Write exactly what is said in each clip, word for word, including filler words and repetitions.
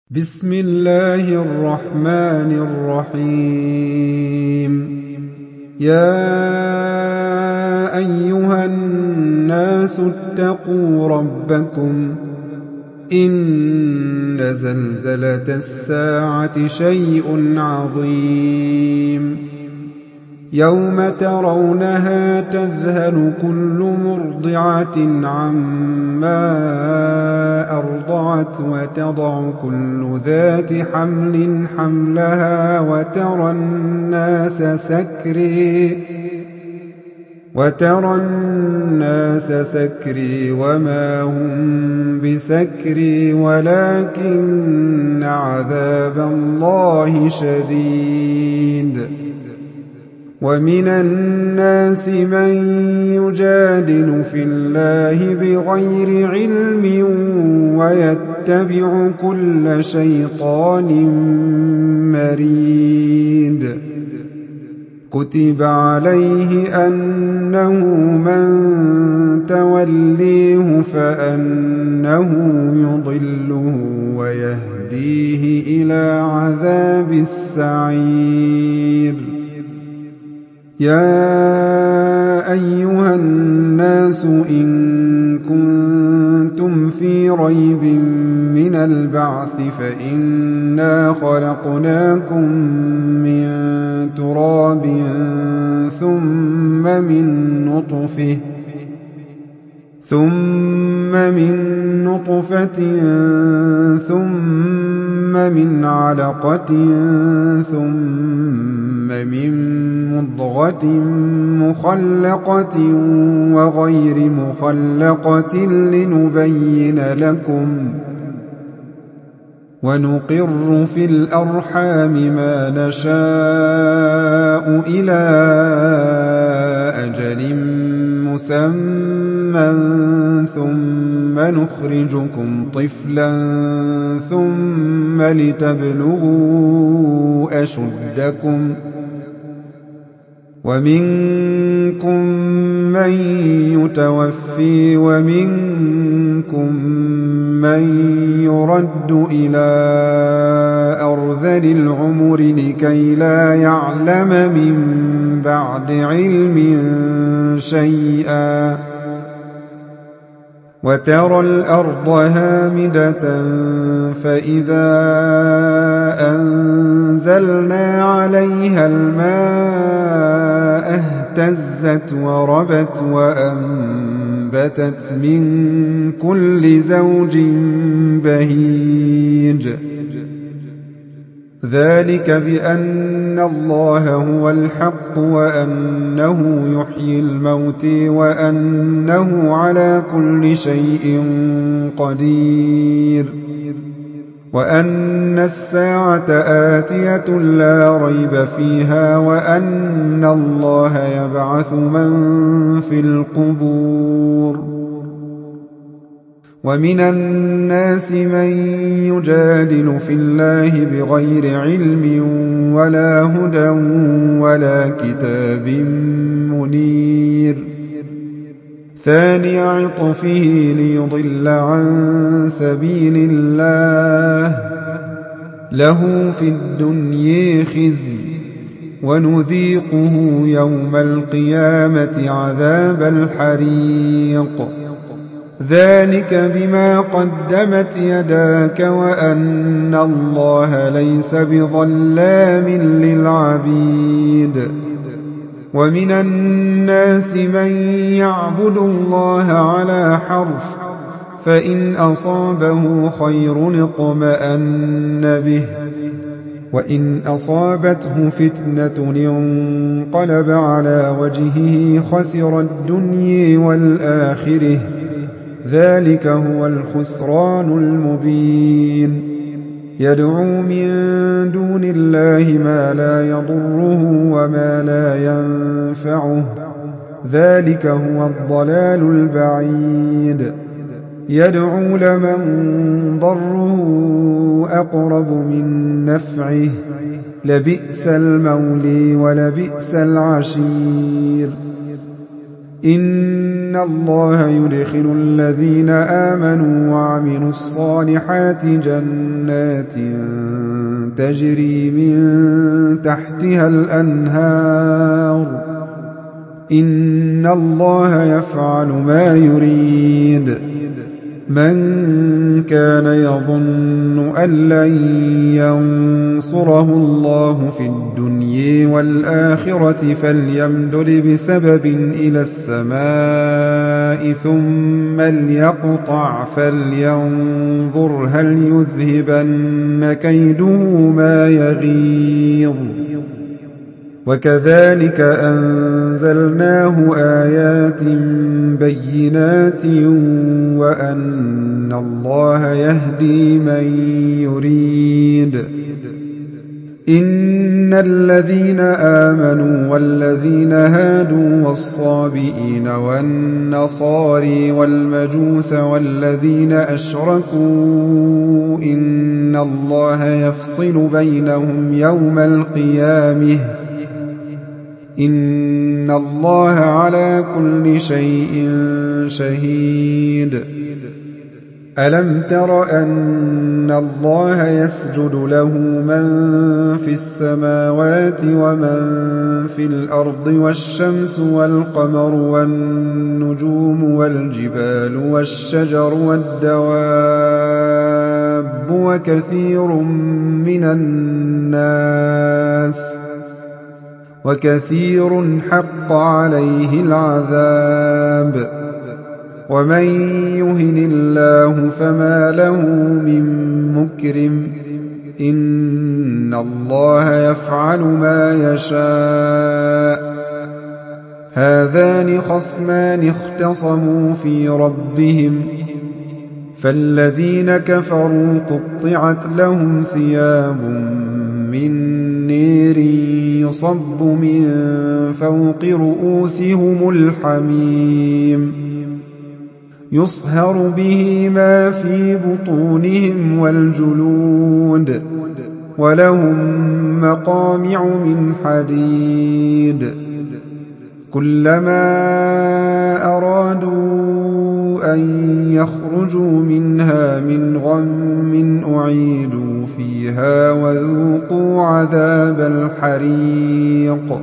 بسم الله الرحمن الرحيم. يا أيها الناس اتقوا ربكم إن زلزلة الساعة شيء عظيم يوم ترونها تذهل كل مرضعة عما أرضعت وتضع كل ذات حمل حملها وترى الناس سكري وترى الناس سكري وما هم بسكري ولكن عذاب الله شديد. ومن الناس من يجادل في الله بغير علم ويتبع كل شيطان مريد. كتب عليه أنه من توليه فأنه يضله ويهديه إلى عذاب السعير. يا أيها الناس إن كنتم في ريب من البعث فإنا خلقناكم من تراب ثم من نطفة ثم من نطفة ثم من علقة ثم من مضغة مخلقة وغير مخلقة لنبين لكم ونقر في الأرحام ما نشاء إلى أجل مسمى ثم نخرجكم طفلا ثم لتبلغوا أشدكم ومنكم من يتوفي ومنكم من يرد إلى أرذل العمر لكي لا يعلم من بعد علم شيئا. وترى الأرض هامدة فإذا أنزلنا عليها الماء اهتزت وربت وأنبتت من كل زوج بهيج. ذلك بأن الله هو الحق وأنه يحيي الموت وأنه على كل شيء قدير وأن الساعة آتية لا ريب فيها وأن الله يبعث من في القبور. ومن الناس من يجادل في الله بغير علم ولا هدى ولا كتاب منير. ثاني عطفه ليضل عن سبيل الله له في الدنيا خزي ونذيقه يوم القيامة عذاب الحريق. ذلك بما قدمت يداك وأن الله ليس بظلام للعبيد. ومن الناس من يعبد الله على حرف فإن أصابه خير اطمأن به وإن أصابته فتنة انقلب على وجهه خسر الدنيا والآخرة ذلك هو الخسران المبين. يدعو من دون الله ما لا يضره وما لا ينفعه ذلك هو الضلال البعيد. يدعو لمن ضره أقرب من نفعه لبئس المولي ولبئس العشير. إن إن الله يدخل الذين آمنوا وعملوا الصالحات جنات تجري من تحتها الأنهار إن الله يفعل ما يريد من كان يظن أن لن ينصره الله في الدنيا والآخرة فليمدد بسبب إلى السماء ثم ليقطع فلينظر هل يذهبن كيده ما يغيظ وكذلك أنزلناه آيات بينات وأن الله يهدي من يريد إن الذين آمنوا والذين هادوا والصابئين والنصاري والمجوس والذين أشركوا إن الله يفصل بينهم يوم القيامة إن الله على كل شيء شهيد ألم تر أن الله يسجد له من في السماوات ومن في الأرض والشمس والقمر والنجوم والجبال والشجر والدواب وكثير من الناس وكثير حق عليه العذاب ومن يهن الله فما له من مكرم إن الله يفعل ما يشاء هذان خصمان اختصموا في ربهم فالذين كفروا قطعت لهم ثياب من نير يصب من فوق رؤوسهم الحميم يصهر به ما في بطونهم والجلود ولهم مقامع من حديد كلما أرادوا أن يخرجوا منها من غم أعيدوا فيها وذوقوا عذاب الحريق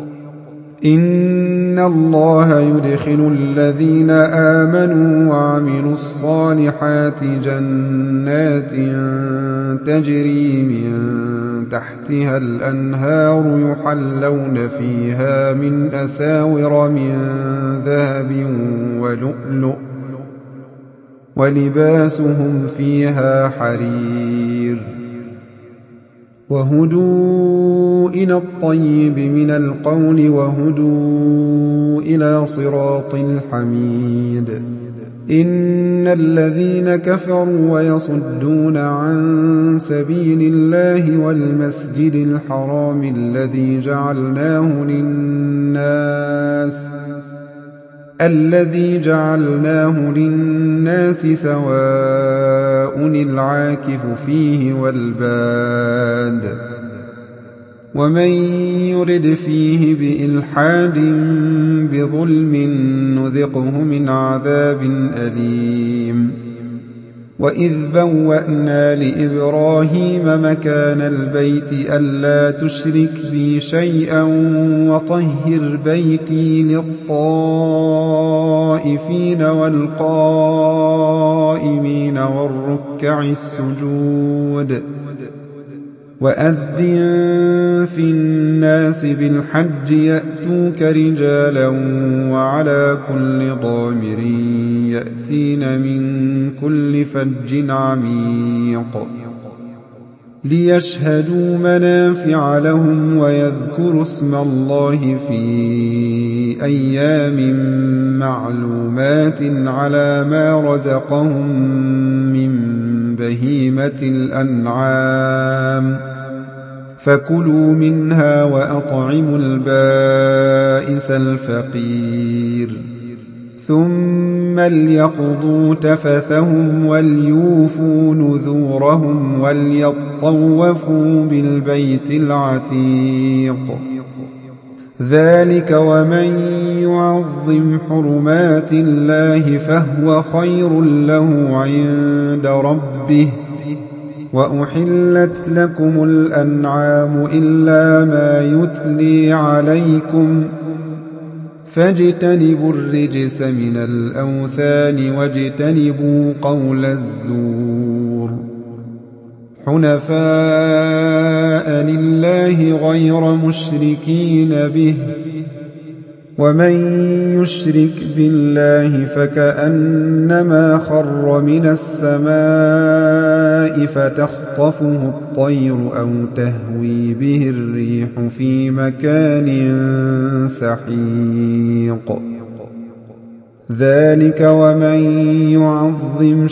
إن الله يدخل الذين آمنوا وعملوا الصالحات جنات تجري من تحتها الأنهار يحلون فيها من أساور من ذهب ولؤلؤ ولباسهم فيها حرير وهدوا إلى الطيب من القول وهدوا إلى صراط الحميد إن الذين كفروا ويصدون عن سبيل الله والمسجد الحرام الذي جعلناه للناس الذي جعلناه للناس سواء العاكف فيه والباد ومن يرد فيه بإلحاد بظلم نذقه من عذاب أليم وإذ بوأنا لإبراهيم مكان البيت ألا تشرك بي شيئا وطهر بيتي للطائفين والقائمين والركع السجود وأذن في الناس بالحج يأتوك رجالا وعلى كل ضامر يأتين من كل فج عميق ليشهدوا منافع لهم ويذكروا اسم الله في أيام معلومات على ما رزقهم من بهيمة الأنعام فكلوا منها وأطعموا البائس الفقير ثم ليقضوا تفثهم وليوفوا نذورهم وليطوفوا بالبيت العتيق ذلك ومن يعظم حرمات الله فهو خير له عند ربه وأحلت لكم الأنعام إلا ما يتلي عليكم فاجتنبوا الرجس من الأوثان واجتنبوا قول الزور حنفاء لله غير مشركين به ومن يشرك بالله فكأنما خر من السماء فتخطفه الطير أو تهوي به الريح في مكان سحيق ذلك ومن يعظم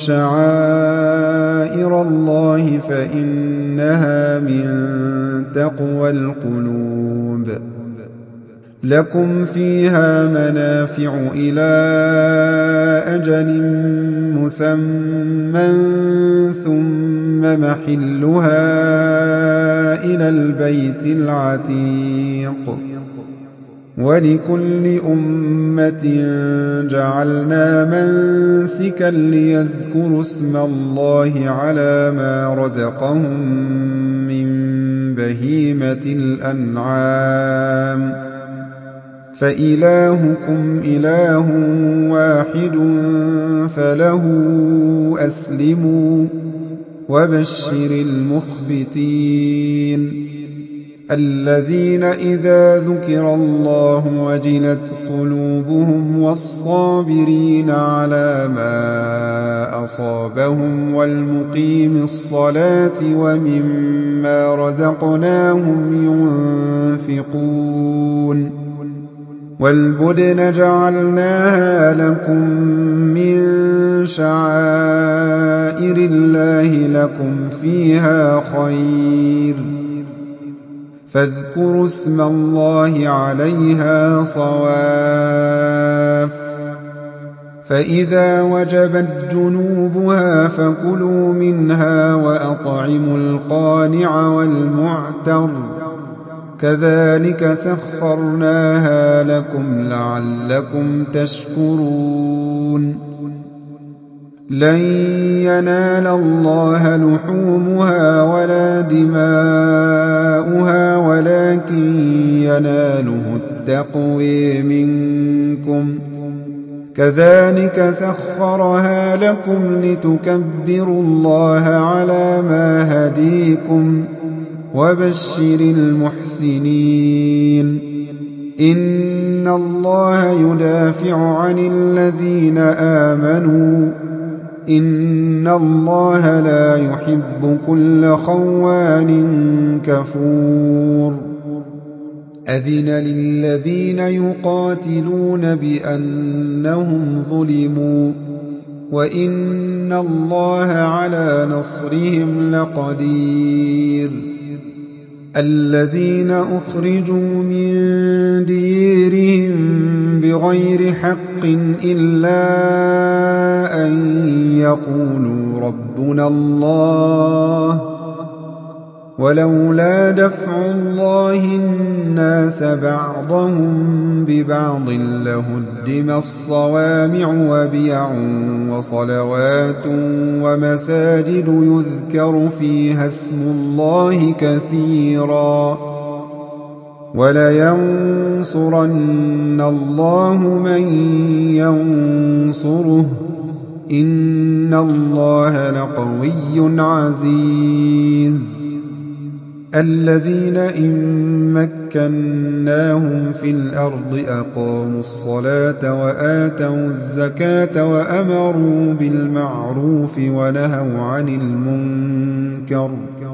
شعائر الله فإنها من تقوى القلوب لكم فيها منافع إلى أجل مسمى ثم محلها إلى البيت العتيق ولكل أمة جعلنا منسكا ليذكروا اسم الله على ما رزقهم من بهيمة الأنعام فإلهكم إله واحد فله أسلموا وبشر المخبتين الذين إذا ذكر الله وجلت قلوبهم والصابرين على ما أصابهم والمقيم الصلاة ومما رزقناهم ينفقون والبدن جعلناها لكم من شعائر الله لكم فيها خير فاذكروا اسم الله عليها صواف فإذا وجبت جنوبها فكلوا منها وأطعموا القانع والمعتر كذلك سخرناها لكم لعلكم تشكرون لن ينال الله لحومها ولا دماؤها ولكن يناله التقوى منكم كذلك سخرها لكم لتكبروا الله على ما هديكم وبشر المحسنين إن الله يدافع عن الذين آمنوا إن الله لا يحب كل خوان كفور أذن للذين يقاتلون بأنهم ظلموا وإن الله على نصرهم لقدير الذين أخرجوا من ديرهم بغير حق إلا أن يقولوا ربنا الله ولولا دفع الله الناس بعضهم ببعض لهدم الصوامع وبيع وصلوات ومساجد يذكر فيها اسم الله كثيرا ولينصرن الله من ينصره إن الله لقوي عزيز الذين إن مكناهم في الأرض أقاموا الصلاة وآتوا الزكاة وأمروا بالمعروف ونهوا عن المنكر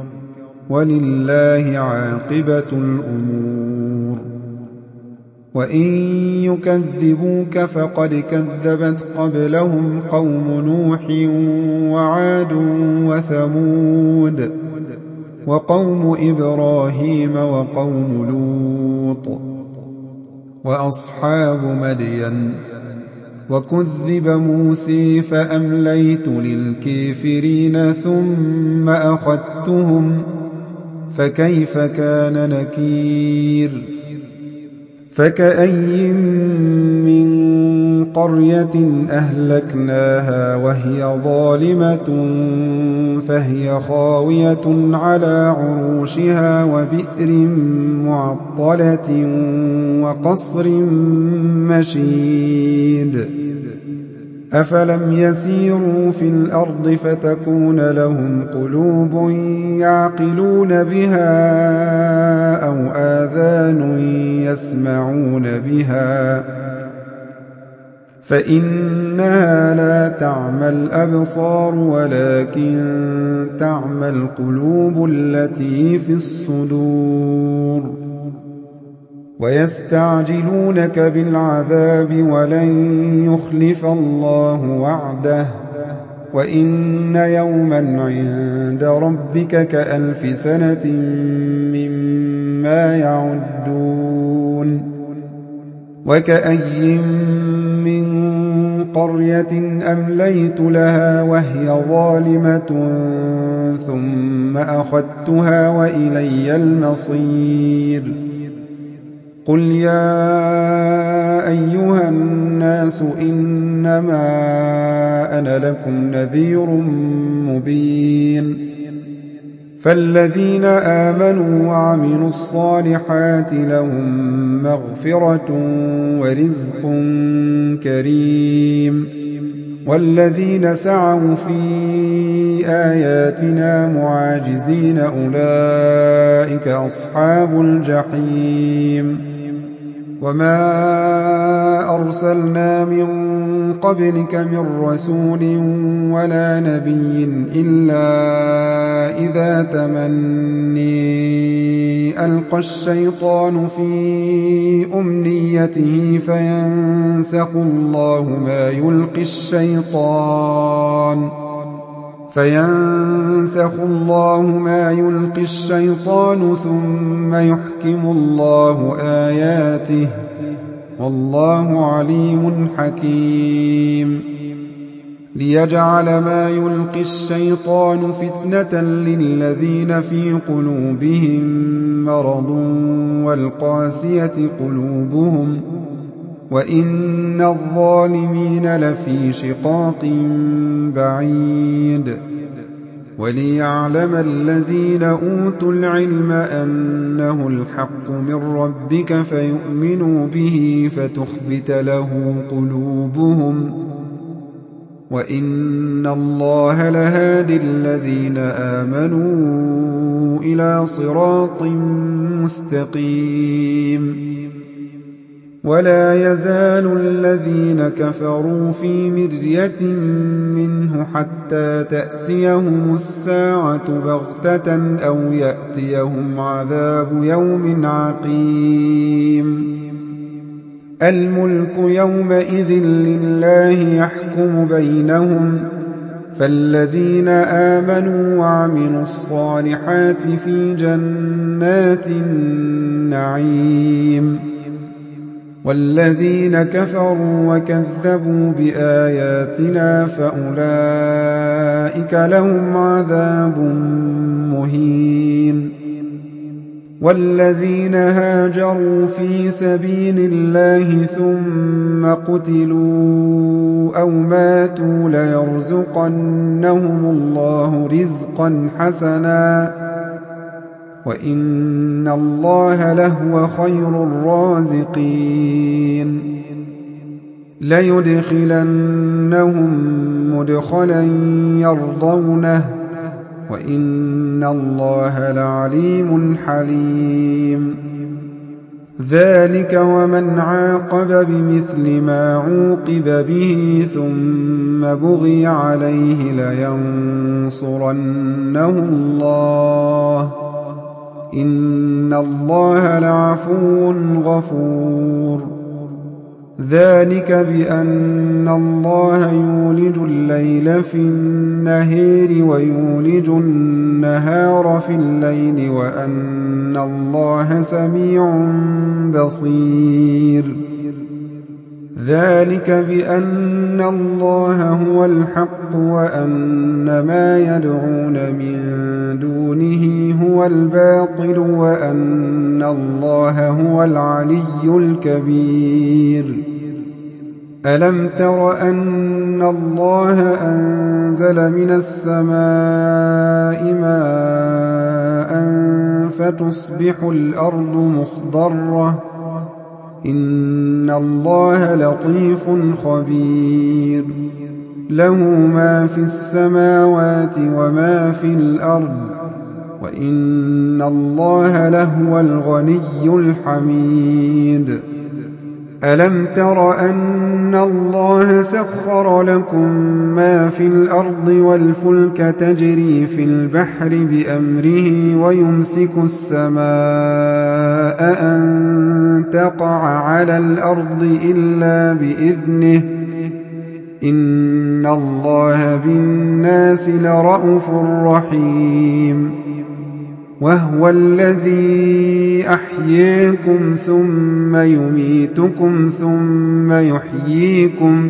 ولله عاقبة الأمور وإن يكذبوك فقد كذبت قبلهم قوم نوح وعاد وثمود وقوم إبراهيم وقوم لوط وأصحاب مدين وكذب موسى فأمليت للكافرين ثم أخذتهم فكيف كان نكير فكأي من قرية أهلكناها وهي ظالمة فهي خاوية على عروشها وبئر معطلة وقصر مشيد أفلم يسيروا في الأرض فتكون لهم قلوب يعقلون بها أو آذان يسمعون بها فإنها لا تعمى الأبصار ولكن تعمى القلوب التي في الصدور ويستعجلونك بالعذاب ولن يخلف الله وعده وإن يوما عند ربك كألف سنة مما يعدون وكأي من قرية أمليت لها وهي ظالمة ثم أخذتها وإلي المصير قل يا أيها الناس إنما أنا لكم نذير مبين فالذين آمنوا وعملوا الصالحات لهم مغفرة ورزق كريم والذين سعوا في آياتنا معاجزين أولئك أصحاب الجحيم وما أرسلنا من قبلك من رسول ولا نبي إلا إذا تمني ألقى الشيطان في أمنيته فينسخ الله ما يلقي الشيطان فينسخ الله ما يلقي الشيطان ثم يحكم الله آياته والله عليم حكيم ليجعل ما يلقي الشيطان فتنة للذين في قلوبهم مرض والقاسية قلوبهم وإن الظالمين لفي شقاق بعيد وليعلم الذين أوتوا العلم أنه الحق من ربك فيؤمنوا به فتخبت له قلوبهم وإن الله لهادي الذين آمنوا إلى صراط مستقيم ولا يزال الذين كفروا في مرية منه حتى تأتيهم الساعة بغتة أو يأتيهم عذاب يوم عقيم الملك يومئذ لله يحكم بينهم فالذين آمنوا وعملوا الصالحات في جنات النعيم والذين كفروا وكذبوا بآياتنا فأولئك لهم عذاب مهين والذين هاجروا في سبيل الله ثم قتلوا أو ماتوا ليرزقنهم الله رزقا حسنا وإن الله لهو خير الرازقين ليدخلنهم مدخلا يرضونه وإن الله لعليم حليم ذلك ومن عاقب بمثل ما عوقب به ثم بغي عليه لينصرنه الله إن الله لعفو غفور ذلك بأن الله يولج الليل في النهار ويولج النهار في الليل وأن الله سميع بصير ذلك بأن الله هو الحق وأن ما يدعون من دونه هو الباطل وأن الله هو العلي الكبير. ألم تر أن الله أنزل من السماء ماء فتصبح الأرض مخضرة إن الله لطيف خبير. له ما في السماوات وما في الأرض وإن الله لهو الغني الحميد. ألم تر أن الله سخر لكم ما في الأرض والفلك تجري في البحر بأمره ويمسك السماء أن تقع على الأرض إلا بإذنه إن الله بالناس لرءوف رحيم. وهو الذي أحييكم ثم يميتكم ثم يحييكم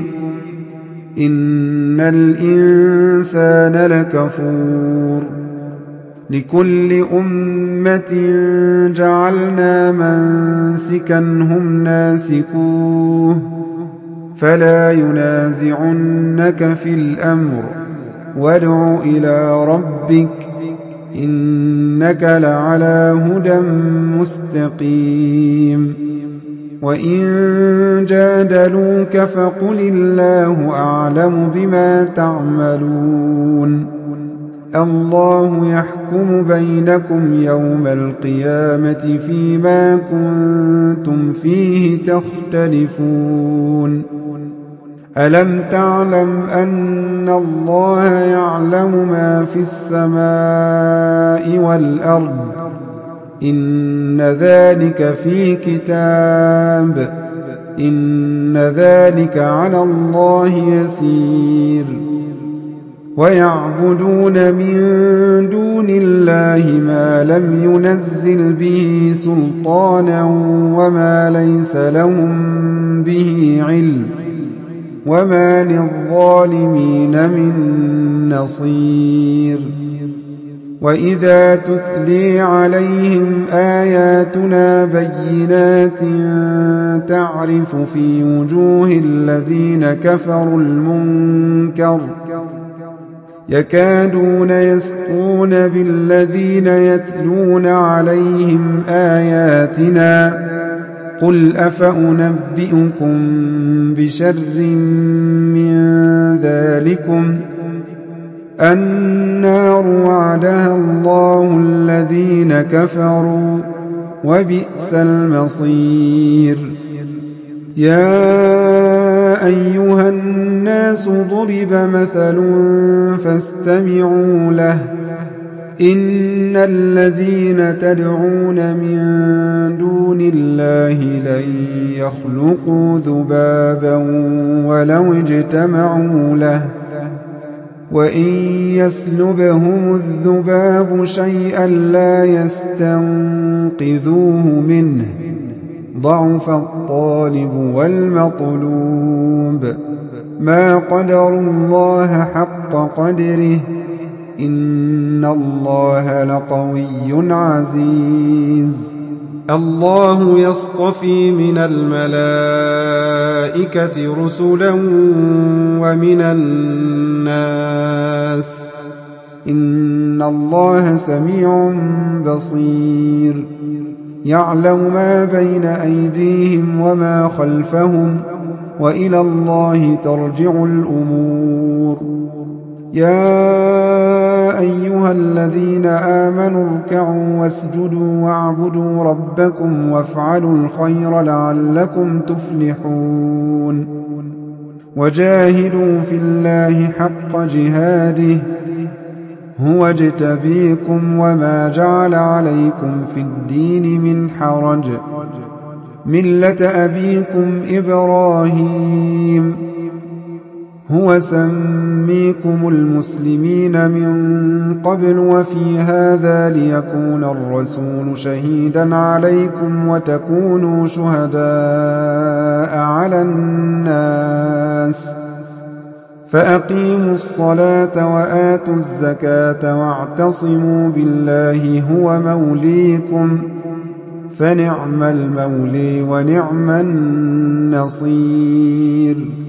إن الإنسان لكفور. لكل أمة جعلنا منسكا هم ناسكوه فلا ينازعنك في الأمر وادع إلى ربك إنك لعلى هدى مستقيم. وإن جادلوك فقل الله أعلم بما تعملون. الله يحكم بينكم يوم القيامة فيما كنتم فيه تختلفون. ألم تعلم أن الله يعلم ما في السماء والأرض إن ذلك في كتاب إن ذلك على الله يسير. ويعبدون من دون الله ما لم ينزل به سلطانا وما ليس لهم به علم وما للظالمين من نصير. وإذا تتلي عليهم آياتنا بينات تعرف في وجوه الذين كفروا المنكر يكادون يسطون بالذين يتلون عليهم آياتنا قل أفأنبئكم بشر من ذلكم النار وعدها الله الذين كفروا وبئس المصير. يا أيها الناس ضرب مثل فاستمعوا له إن الذين تدعون من دون الله لن يخلقوا ذبابا ولو اجتمعوا له وإن يسلبهم الذباب شيئا لا يستنقذوه منه ضعف الطالب والمطلوب. ما قدروا الله حق قدره إن الله لقوي عزيز. الله يصطفي من الملائكة رسلا ومن الناس إن الله سميع بصير. يعلم ما بين أيديهم وما خلفهم وإلى الله ترجع الأمور. يا أيها الذين آمنوا اركعوا واسجدوا واعبدوا ربكم وافعلوا الخير لعلكم تفلحون. وجاهدوا في الله حق جهاده هو اجتبيكم وما جعل عليكم في الدين من حرج ملة أبيكم إبراهيم هو سميكم المسلمين من قبل وفي هذا ليكون الرسول شهيدا عليكم وتكونوا شهداء على الناس فأقيموا الصلاة وآتوا الزكاة واعتصموا بالله هو موليكم فنعم المولي ونعم النصير